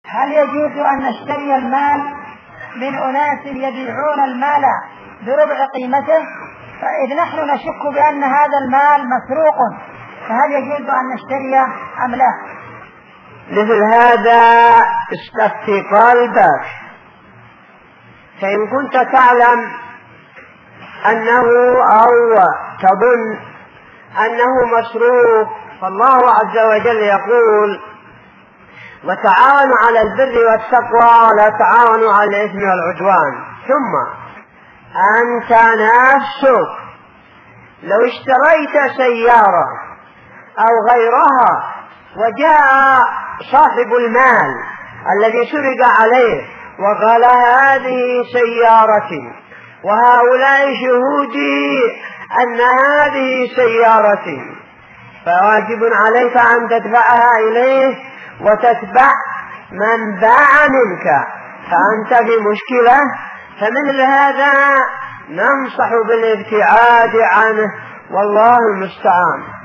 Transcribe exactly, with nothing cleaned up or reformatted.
هل يجوز أن نشتري المال من أناس يبيعون المال بربع قيمته؟ فإذ نحن نشك بأن هذا المال مسروق فهل يجوز أن نشتريه أم لا؟ مثل هذا استفتي قلبك، فإن كنت تعلم أنه أو تظن أنه مسروق فالله عز وجل يقول: وتعاونوا على البر والتقوى ولا تعاونوا على الإثم والعدوان. ثم أنت نفسك لو اشتريت سيارة أو غيرها وجاء صاحب المال الذي سرق عليه وقال: هذه سيارتي وهؤلاء شهودي أن هذه سيارتي، فواجب عليك أن تدفعها إليه وتتبع من باع منك، فأنت في مشكلة. فمثل هذا ننصح بالابتعاد عنه، والله المستعان.